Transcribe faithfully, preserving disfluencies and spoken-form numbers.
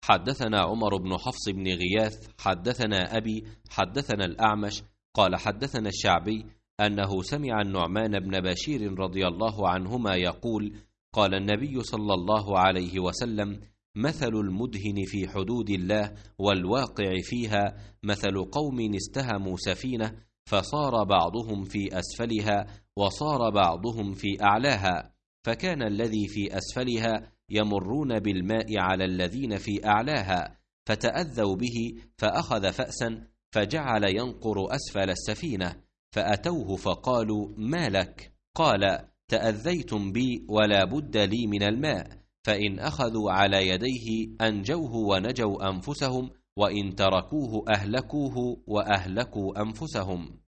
حدثنا عمر بن حفص بن غياث حدثنا أبي حدثنا الأعمش قال حدثنا الشعبي أنه سمع النعمان بن بشير رضي الله عنهما يقول قال النبي صلى الله عليه وسلم مثل المدهن في حدود الله والواقع فيها مثل قوم استهموا سفينة فصار بعضهم في أسفلها وصار بعضهم في أعلاها، فكان الذي في أسفلها يمرون بالماء على الذين في أعلاها فتأذوا به، فأخذ فأسا فجعل ينقر أسفل السفينة، فأتوه فقالوا ما لك؟ قال تأذيتم بي ولا بد لي من الماء، فإن أخذوا على يديه أنجوه ونجوا أنفسهم، وإن تركوه أهلكوه وأهلكوا أنفسهم.